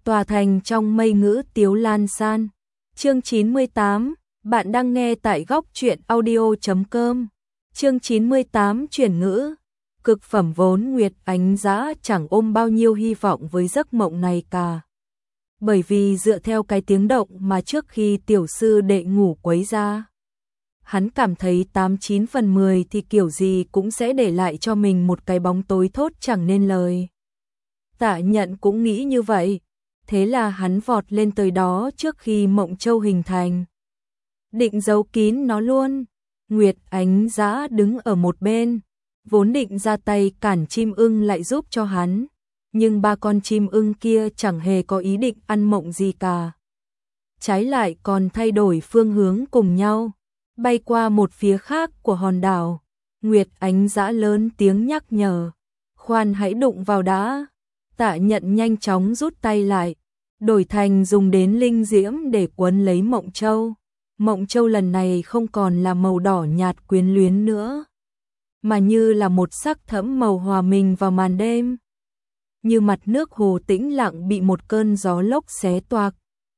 tòa thành trong mây ngữ Tiếu Lan San. Chương 98, bạn đang nghe tại góc truyện audio.com. Chương 98 chuyển ngữ. Cực phẩm vốn Nguyệt Ánh Dã chẳng ôm bao nhiêu hy vọng với giấc mộng này cả. Bởi vì dựa theo cái tiếng động mà trước khi tiểu sư đệ ngủ quấy ra, hắn cảm thấy 89 phần 10 thì kiểu gì cũng sẽ để lại cho mình một cái bóng tối thốt chẳng nên lời. Tạ Nhận cũng nghĩ như vậy, thế là hắn vọt lên tới đó trước khi Mộng Châu hình thành. Định giấu kín nó luôn. Nguyệt Ánh Dã đứng ở một bên, vốn định ra tay cản chim ưng lại giúp cho hắn, nhưng ba con chim ưng kia chẳng hề có ý định ăn mộng gì cả. Trái lại còn thay đổi phương hướng cùng nhau, bay qua một phía khác của hòn đảo. Nguyệt Ánh Dã lớn tiếng nhắc nhở, khoan hãy đụng vào đã. Tạ Nhận nhanh chóng rút tay lại, đổi thành dùng đến linh diễm để quấn lấy Mộng Châu. Mộng Châu lần này không còn là màu đỏ nhạt quyến luyến nữa, mà như là một sắc thẫm màu hòa mình vào màn đêm. Như mặt nước hồ tĩnh lặng bị một cơn gió lốc xé toạc.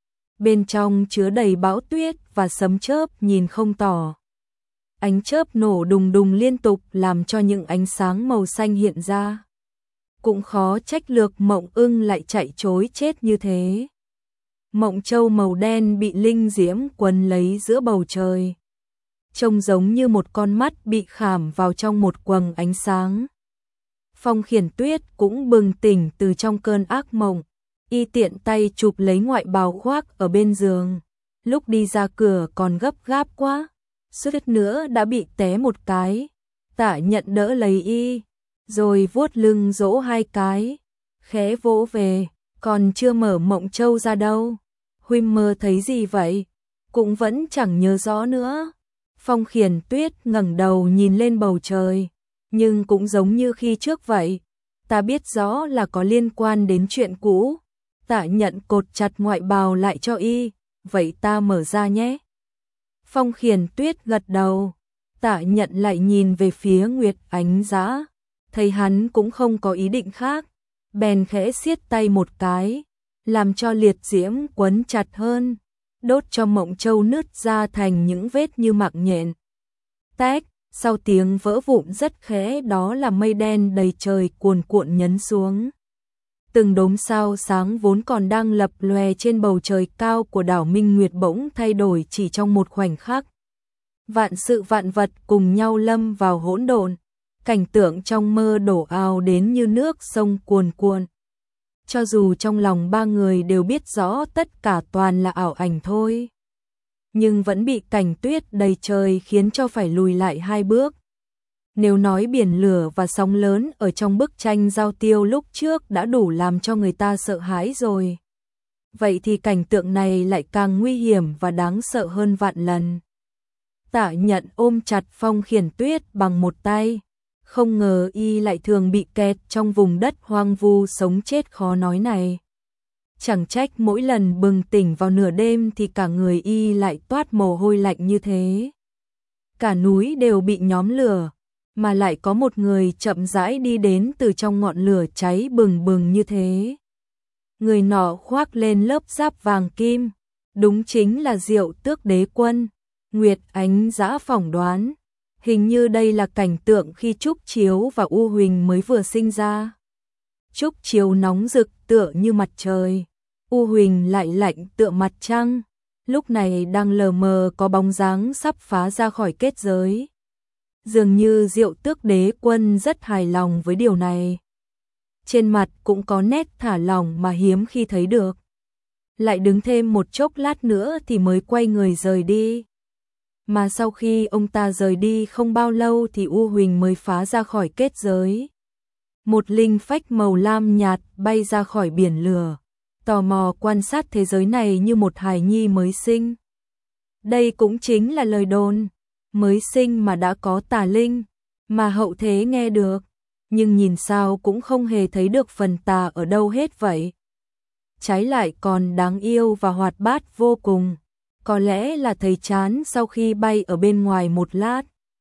Bên trong chứa đầy bão tuyết và sấm chớp nhìn không tỏ. Ánh chớp nổ đùng đùng liên tục làm cho những ánh sáng màu xanh hiện ra. Cũng khó trách Lược Mộng Ưng lại chạy trối chết như thế. Mộng Châu màu đen bị linh diễm quấn lấy giữa bầu trời, trông giống như một con mắt bị khảm vào trong một quầng ánh sáng. Phong Khiển Tuyết cũng bừng tỉnh từ trong cơn ác mộng, y tiện tay chụp lấy ngoại bào khoác ở bên giường. Lúc đi ra cửa còn gấp gáp quá, suýt nữa đã bị té một cái. Tạ Nhận đỡ lấy y, rồi vuốt lưng dỗ hai cái, khẽ vỗ về, còn chưa mở Mộng Châu ra đâu. Huynh mơ thấy gì vậy? Cũng vẫn chẳng nhớ rõ nữa. Phong Khiển Tuyết ngẩng đầu nhìn lên bầu trời, nhưng cũng giống như khi trước vậy, ta biết rõ là có liên quan đến chuyện cũ. Tạ Nhận cột chặt ngoại bào lại cho y, vậy ta mở ra nhé. Phong Khiển Tuyết gật đầu. Tạ Nhận lại nhìn về phía Nguyệt Ánh Dã, thấy hắn cũng không có ý định khác, bèn khẽ siết tay một cái, làm cho liệt diễm quấn chặt hơn, đốt cho Mộng Châu nứt ra thành những vết như mạng nhện. Tách, sau tiếng vỡ vụn rất khẽ đó là mây đen đầy trời cuồn cuộn nhấn xuống. Từng đốm sao sáng vốn còn đang lập lòe trên bầu trời cao của đảo Minh Nguyệt bỗng thay đổi chỉ trong một khoảnh khắc. Vạn sự vạn vật cùng nhau lâm vào hỗn độn, cảnh tượng trong mơ đổ ào đến như nước sông cuồn cuộn. Cho dù trong lòng ba người đều biết rõ tất cả toàn là ảo ảnh thôi, nhưng vẫn bị cảnh tuyết đầy trời khiến cho phải lùi lại hai bước. Nếu nói biển lửa và sóng lớn ở trong bức tranh Giao Tiêu lúc trước đã đủ làm cho người ta sợ hãi rồi, vậy thì cảnh tượng này lại càng nguy hiểm và đáng sợ hơn vạn lần. Tạ Nhận ôm chặt Phong Khiển Tuyết bằng một tay, không ngờ y lại thường bị kẹt trong vùng đất hoang vu sống chết khó nói này. Chẳng trách mỗi lần bừng tỉnh vào nửa đêm thì cả người y lại toát mồ hôi lạnh như thế. Cả núi đều bị nhóm lửa, mà lại có một người chậm rãi đi đến từ trong ngọn lửa cháy bừng bừng như thế. Người nọ khoác lên lớp giáp vàng kim, đúng chính là Diệu Tước Đế Quân. Nguyệt Ánh Dã phỏng đoán, hình như đây là cảnh tượng khi Trúc Chiếu và U Huỳnh mới vừa sinh ra. Trúc Chiếu nóng rực tựa như mặt trời, U Huỳnh lại lạnh tựa mặt trăng, lúc này đang lờ mờ có bóng dáng sắp phá ra khỏi kết giới. Dường như Diệu Tước Đế Quân rất hài lòng với điều này. Trên mặt cũng có nét thả lỏng mà hiếm khi thấy được. Lại đứng thêm một chốc lát nữa thì mới quay người rời đi. Mà sau khi ông ta rời đi không bao lâu thì U Huỳnh mới phá ra khỏi kết giới. Một linh phách màu lam nhạt bay ra khỏi biển lửa, tò mò quan sát thế giới này như một hài nhi mới sinh. Đây cũng chính là lời đồn, mới sinh mà đã có tà linh, mà hậu thế nghe được, nhưng nhìn sao cũng không hề thấy được phần tà ở đâu hết vậy. Trái lại còn đáng yêu và hoạt bát vô cùng. Có lẽ là thấy chán sau khi bay ở bên ngoài một lát.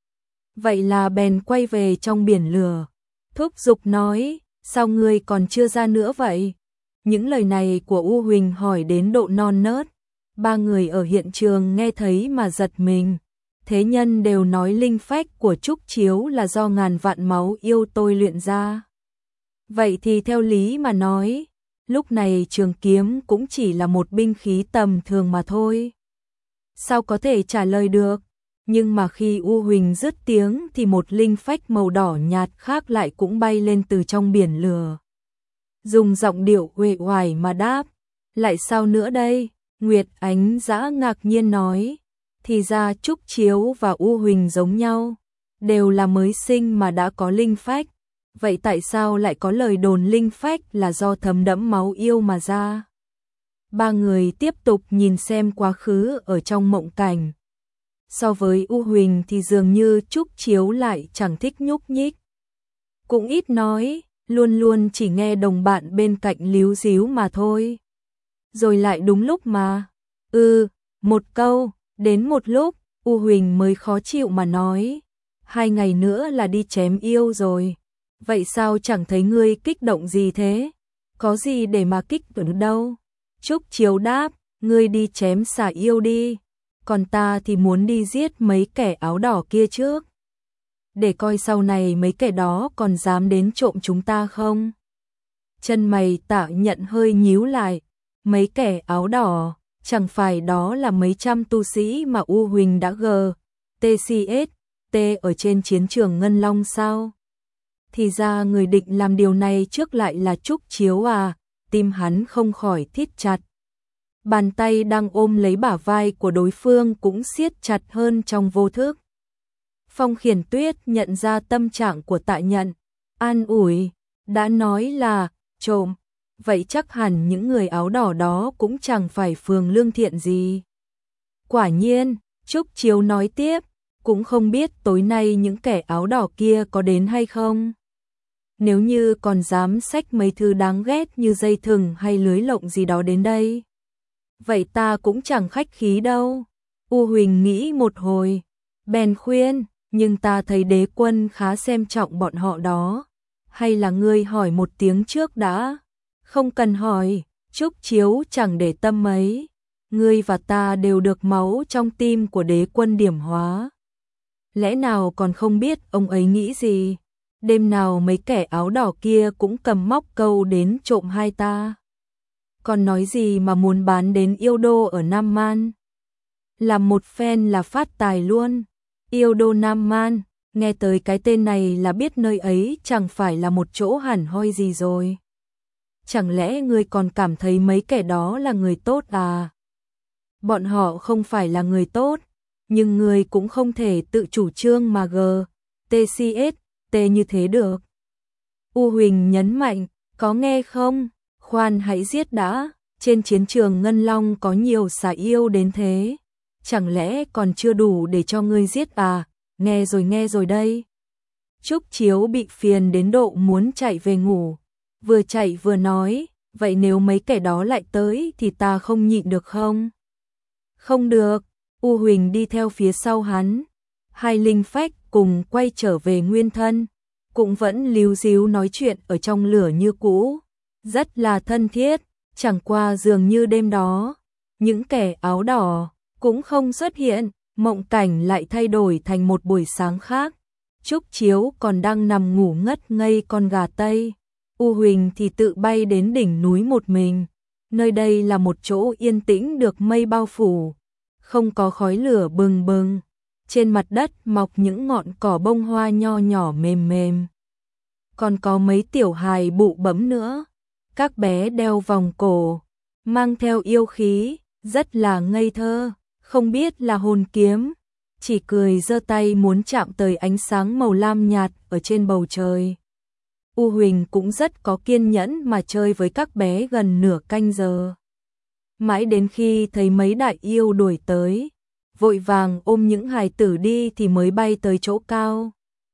Vậy là bèn quay về trong biển lửa, thúc giục nói, sao ngươi còn chưa ra nữa vậy? Những lời này của U Huỳnh hỏi đến độ non nớt. Ba người ở hiện trường nghe thấy mà giật mình. Thế nhân đều nói linh phách của Trúc Chiếu là do ngàn vạn máu yêu tôi luyện ra. Vậy thì theo lý mà nói, lúc này trường kiếm cũng chỉ là một binh khí tầm thường mà thôi. Sao có thể trả lời được? Nhưng mà khi U Huỳnh dứt tiếng thì một linh phách màu đỏ nhạt khác lại cũng bay lên từ trong biển lửa. Dùng giọng điệu uể oải mà đáp, lại sao nữa đây? Nguyệt Ánh Dã ngạc nhiên nói, thì ra Trúc Chiếu và U Huỳnh giống nhau, đều là mới sinh mà đã có linh phách. Vậy tại sao lại có lời đồn linh phách là do thấm đẫm máu yêu mà ra? Ba người tiếp tục nhìn xem quá khứ ở trong mộng cảnh. So với U Huỳnh thì dường như Trúc Chiếu lại chẳng thích nhúc nhích. Cũng ít nói, luôn luôn chỉ nghe đồng bạn bên cạnh líu díu mà thôi. Rồi lại đúng lúc mà, một câu, đến một lúc, U Huỳnh mới khó chịu mà nói, 2 ngày nữa là đi chém yêu rồi. Vậy sao chẳng thấy ngươi kích động gì thế? Có gì để mà kích động đâu? Trúc Chiếu đáp, ngươi đi chém xà yêu đi, còn ta thì muốn đi giết mấy kẻ áo đỏ kia trước. Để coi sau này mấy kẻ đó còn dám đến trộm chúng ta không? Chân mày Tạ Nhận hơi nhíu lại, mấy kẻ áo đỏ, chẳng phải đó là mấy trăm tu sĩ mà U Huỳnh đã TCS ở trên chiến trường Ngân Long sao? Thì ra người định làm điều này trước lại là Trúc Chiếu à, tim hắn không khỏi thít chặt. Bàn tay đang ôm lấy bả vai của đối phương cũng siết chặt hơn trong vô thức. Phong Khiển Tuyết nhận ra tâm trạng của Tạ Nhận, an ủi, đã nói là trộm, vậy chắc hẳn những người áo đỏ đó cũng chẳng phải phường lương thiện gì. Quả nhiên, Trúc Chiếu nói tiếp, cũng không biết tối nay những kẻ áo đỏ kia có đến hay không. Nếu như còn dám xách mấy thứ đáng ghét như dây thừng hay lưới lộng gì đó đến đây, vậy ta cũng chẳng khách khí đâu. U Huỳnh nghĩ một hồi, bèn khuyên, nhưng ta thấy đế quân khá xem trọng bọn họ đó. Hay là ngươi hỏi một tiếng trước đã? Không cần hỏi, Trúc Chiếu chẳng để tâm mấy. Ngươi và ta đều được máu trong tim của đế quân điểm hóa. Lẽ nào còn không biết ông ấy nghĩ gì? Đêm nào mấy kẻ áo đỏ kia cũng cầm móc câu đến trộm hai ta. Còn nói gì mà muốn bán đến yêu đô ở Nam Man. Làm một phen là phát tài luôn. Yêu đô Nam Man, nghe tới cái tên này là biết nơi ấy chẳng phải là một chỗ hẳn hoi gì rồi. Chẳng lẽ ngươi còn cảm thấy mấy kẻ đó là người tốt à? Bọn họ không phải là người tốt, nhưng ngươi cũng không thể tự chủ trương mà TCS như thế được. U Huỳnh nhấn mạnh, có nghe không? Khoan hãy giết đã, trên chiến trường Ngân Long có nhiều xà yêu đến thế. Chẳng lẽ còn chưa đủ để cho ngươi giết à? Nghe rồi đây. Trúc Chiếu bị phiền đến độ muốn chạy về ngủ. Vừa chạy vừa nói, vậy nếu mấy kẻ đó lại tới thì ta không nhịn được không? Không được, U Huỳnh đi theo phía sau hắn. Hai linh phách cùng quay trở về nguyên thân, cũng vẫn líu díu nói chuyện ở trong lửa như cũ. Rất là thân thiết, chẳng qua dường như đêm đó, những kẻ áo đỏ cũng không xuất hiện, mộng cảnh lại thay đổi thành một buổi sáng khác. Trúc Chiếu còn đang nằm ngủ ngất ngây con gà Tây. U Huỳnh thì tự bay đến đỉnh núi một mình. Nơi đây là một chỗ yên tĩnh được mây bao phủ, không có khói lửa bừng bừng. Trên mặt đất mọc những ngọn cỏ bông hoa nho nhỏ mềm mềm. Còn có mấy tiểu hài bụ bẫm nữa. Các bé đeo vòng cổ, mang theo yêu khí, rất là ngây thơ, không biết là hồn kiếm, chỉ cười giơ tay muốn chạm tới ánh sáng màu lam nhạt ở trên bầu trời. U Huỳnh cũng rất có kiên nhẫn mà chơi với các bé gần nửa canh giờ. Mãi đến khi thấy mấy đại yêu đuổi tới, vội vàng ôm những hài tử đi thì mới bay tới chỗ cao.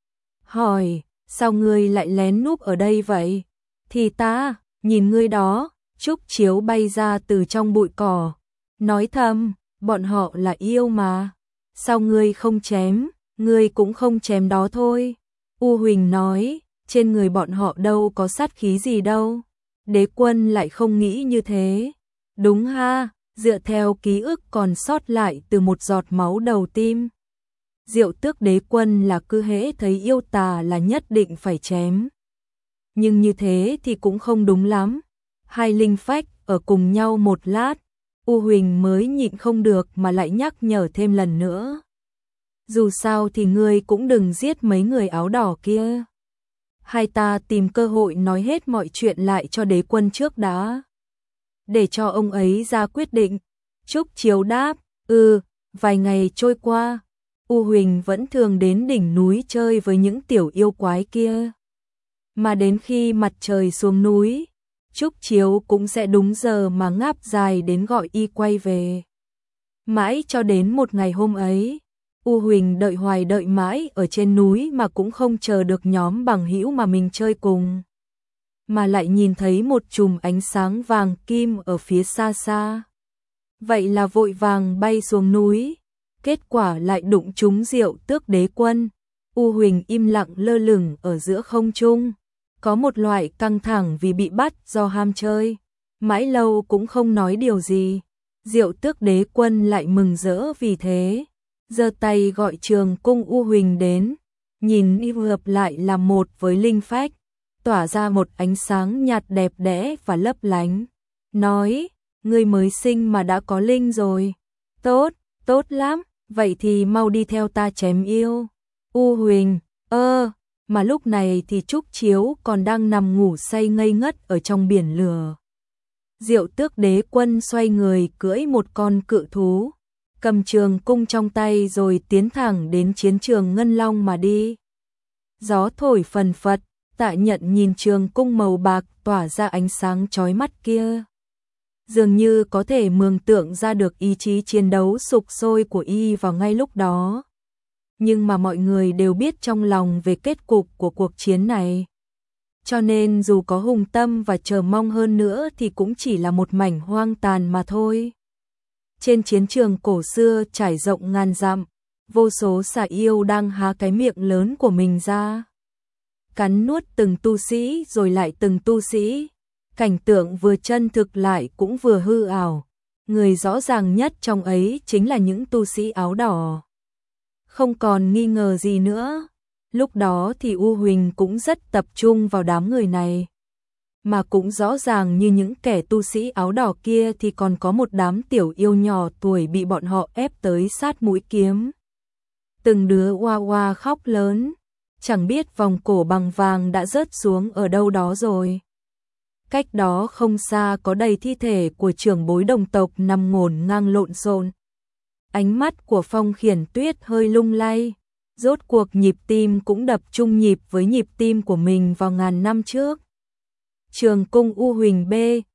Hỏi, sao ngươi lại lén núp ở đây vậy? Thì ta, nhìn ngươi đó. Trúc Chiếu bay ra từ trong bụi cỏ, nói thầm, bọn họ là yêu mà. Sao ngươi không chém, ngươi cũng không chém đó thôi. U Huỳnh nói, trên người bọn họ đâu có sát khí gì đâu. Đế quân lại không nghĩ như thế. Đúng ha, dựa theo ký ức còn sót lại từ một giọt máu đầu tim. Diệu Tước Đế quân là cứ hễ thấy yêu tà là nhất định phải chém. Nhưng như thế thì cũng không đúng lắm. Hai linh phách ở cùng nhau một lát, U Huỳnh mới nhịn không được mà lại nhắc nhở thêm lần nữa. Dù sao thì ngươi cũng đừng giết mấy người áo đỏ kia. Hai ta tìm cơ hội nói hết mọi chuyện lại cho đế quân trước đã. Để cho ông ấy ra quyết định. Trúc Chiếu đáp, vài ngày trôi qua, U Huỳnh vẫn thường đến đỉnh núi chơi với những tiểu yêu quái kia. Mà đến khi mặt trời xuống núi, Trúc Chiếu cũng sẽ đúng giờ mà ngáp dài đến gọi y quay về. Mãi cho đến một ngày hôm ấy, U Huỳnh đợi hoài đợi mãi ở trên núi mà cũng không chờ được nhóm bằng hữu mà mình chơi cùng. Mà lại nhìn thấy một chùm ánh sáng vàng kim ở phía xa xa. Vậy là vội vàng bay xuống núi, kết quả lại đụng trúng Diệu Tước Đế quân. U Huỳnh im lặng lơ lửng ở giữa không trung, có một loại căng thẳng vì bị bắt do ham chơi, mãi lâu cũng không nói điều gì. Diệu Tước Đế quân lại mừng rỡ vì thế, giơ tay gọi Trường Cung U Huỳnh đến, nhìn y hợp lại là một với linh phách, tỏa ra một ánh sáng nhạt đẹp đẽ và lấp lánh, nói: "Ngươi mới sinh mà đã có linh rồi, tốt, tốt lắm, vậy thì mau đi theo ta chém yêu." U Huỳnh, mà lúc này thì Trúc Chiếu còn đang nằm ngủ say ngây ngất ở trong biển lửa. Diệu Tước Đế quân xoay người cưỡi một con cự thú, cầm trường cung trong tay rồi tiến thẳng đến chiến trường Ngân Long mà đi. Gió thổi phần phật, Tạ Nhận nhìn trường cung màu bạc tỏa ra ánh sáng chói mắt kia, dường như có thể mường tượng ra được ý chí chiến đấu sục sôi của y vào ngay lúc đó. Nhưng mà mọi người đều biết trong lòng về kết cục của cuộc chiến này. Cho nên dù có hùng tâm và chờ mong hơn nữa thì cũng chỉ là một mảnh hoang tàn mà thôi. Trên chiến trường cổ xưa trải rộng ngàn dặm, vô số xà yêu đang há cái miệng lớn của mình ra, cắn nuốt từng tu sĩ rồi lại từng tu sĩ. Cảnh tượng vừa chân thực lại cũng vừa hư ảo. Người rõ ràng nhất trong ấy chính là những tu sĩ áo đỏ. Không còn nghi ngờ gì nữa. Lúc đó thì U Huỳnh cũng rất tập trung vào đám người này. Mà cũng rõ ràng như những kẻ tu sĩ áo đỏ kia thì còn có một đám tiểu yêu nhỏ tuổi bị bọn họ ép tới sát mũi kiếm. Từng đứa oa oa khóc lớn, chẳng biết vòng cổ bằng vàng đã rớt xuống ở đâu đó rồi. Cách đó không xa có đầy thi thể của trưởng bối đồng tộc nằm ngổn ngang lộn xộn. Ánh mắt của Phong Khiển Tuyết hơi lung lay, rốt cuộc nhịp tim cũng đập chung nhịp với nhịp tim của mình vào ngàn năm trước. Trường cung U Huỳnh B,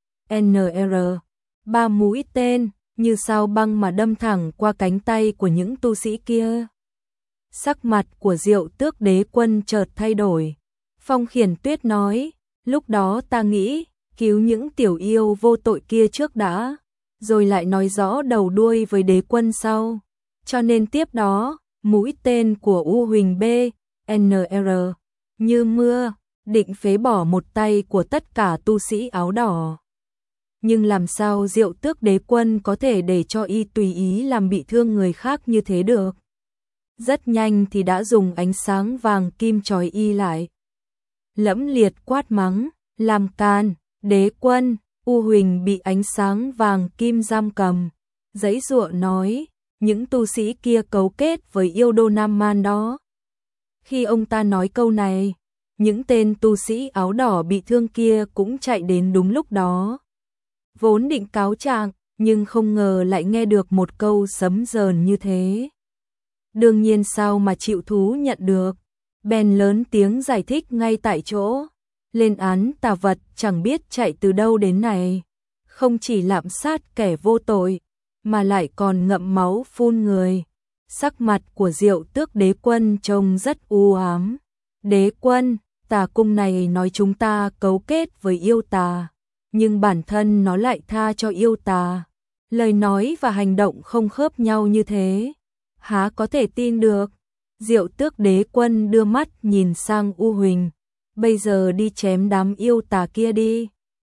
NR, 3 mũi tên như sao băng mà đâm thẳng qua cánh tay của những tu sĩ kia. Sắc mặt của Diệu Tước Đế quân chợt thay đổi. Phong Khiển Tuyết nói: "Lúc đó ta nghĩ cứu những tiểu yêu vô tội kia trước đã, rồi lại nói rõ đầu đuôi với đế quân sau. Cho nên tiếp đó, mũi tên của U Huỳnh B, NR, như mưa, định phế bỏ một tay của tất cả tu sĩ áo đỏ. Nhưng làm sao Diệu Tước Đế quân có thể để cho y tùy ý làm bị thương người khác như thế được?" Rất nhanh thì đã dùng ánh sáng vàng kim trói y lại. Lẫm liệt quát mắng: "Làm can, đế quân!" U Huỳnh bị ánh sáng vàng kim giam cầm, giãy giụa nói: "Những tu sĩ kia cấu kết với yêu đô Nam Man đó." Khi ông ta nói câu này, những tên tu sĩ áo đỏ bị thương kia cũng chạy đến đúng lúc đó. Vốn định cáo trạng, nhưng không ngờ lại nghe được một câu sấm dờn như thế. Đương nhiên sao mà chịu thú nhận được, bèn lớn tiếng giải thích ngay tại chỗ. Lên án tà vật chẳng biết chạy từ đâu đến này, không chỉ lạm sát kẻ vô tội, mà lại còn ngậm máu phun người. Sắc mặt của Diệu Tước Đế quân trông rất u ám. "Đế quân, tà cung này nói chúng ta cấu kết với yêu tà, nhưng bản thân nó lại tha cho yêu tà. Lời nói và hành động không khớp nhau như thế, há có thể tin được?" Diệu Tước Đế quân đưa mắt nhìn sang U Huỳnh: "Bây giờ đi chém đám yêu tà kia đi."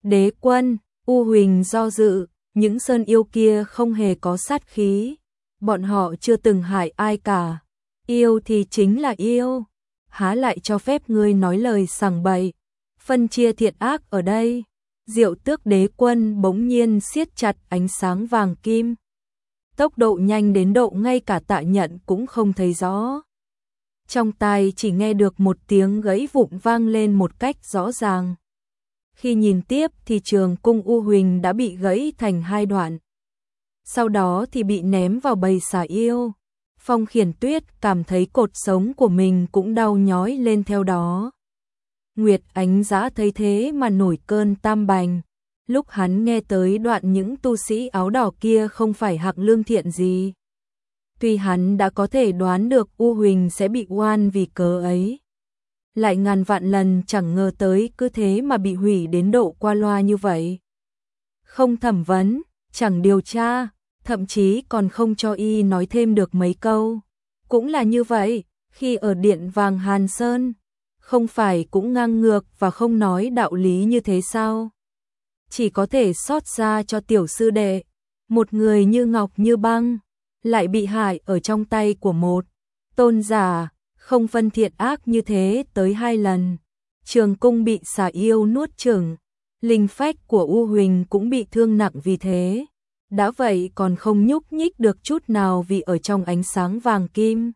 Đế quân, U Huỳnh do dự, những sơn yêu kia không hề có sát khí, bọn họ chưa từng hại ai cả, yêu thì chính là yêu, há lại cho phép ngươi nói lời sằng bậy, phân chia thiện ác ở đây. Diệu Tước Đế quân bỗng nhiên siết chặt ánh sáng vàng kim, tốc độ nhanh đến độ ngay cả Tạ Nhận cũng không thấy rõ. Trong tai chỉ nghe được một tiếng gãy vụn vang lên một cách rõ ràng. Khi nhìn tiếp thì trường cung U Huỳnh đã bị gãy thành hai đoạn. Sau đó thì bị ném vào bầy xà yêu. Phong Khiển Tuyết cảm thấy cột sống của mình cũng đau nhói lên theo đó. Nguyệt Ánh Dã thấy thế mà nổi cơn tam bành. Lúc hắn nghe tới đoạn những tu sĩ áo đỏ kia không phải hạng lương thiện gì. Tuy hắn đã có thể đoán được U Huỳnh sẽ bị oan vì cớ ấy, lại ngàn vạn lần chẳng ngờ tới cứ thế mà bị hủy đến độ qua loa như vậy. Không thẩm vấn, chẳng điều tra, thậm chí còn không cho y nói thêm được mấy câu. Cũng là như vậy, khi ở Điện Vàng Hàn Sơn, không phải cũng ngang ngược và không nói đạo lý như thế sao? Chỉ có thể xót xa cho tiểu sư đệ, một người như ngọc như băng, lại bị hại ở trong tay của một tôn giả, không phân thiện ác như thế tới 2 lần. Trường cung bị xà yêu nuốt chửng, linh phách của U Huỳnh cũng bị thương nặng vì thế. Đã vậy còn không nhúc nhích được chút nào vì ở trong ánh sáng vàng kim.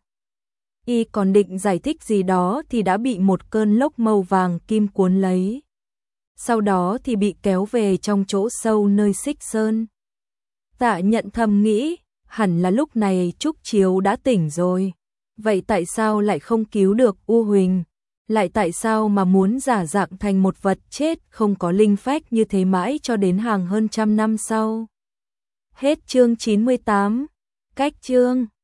Y còn định giải thích gì đó thì đã bị một cơn lốc màu vàng kim cuốn lấy. Sau đó thì bị kéo về trong chỗ sâu nơi Xích Sơn. Tạ Nhận thầm nghĩ, hẳn là lúc này Trúc Chiếu đã tỉnh rồi. Vậy tại sao lại không cứu được U Huỳnh? Lại tại sao mà muốn giả dạng thành một vật chết không có linh phách như thế mãi cho đến hàng hơn 100 năm sau? Hết chương 98. Cách chương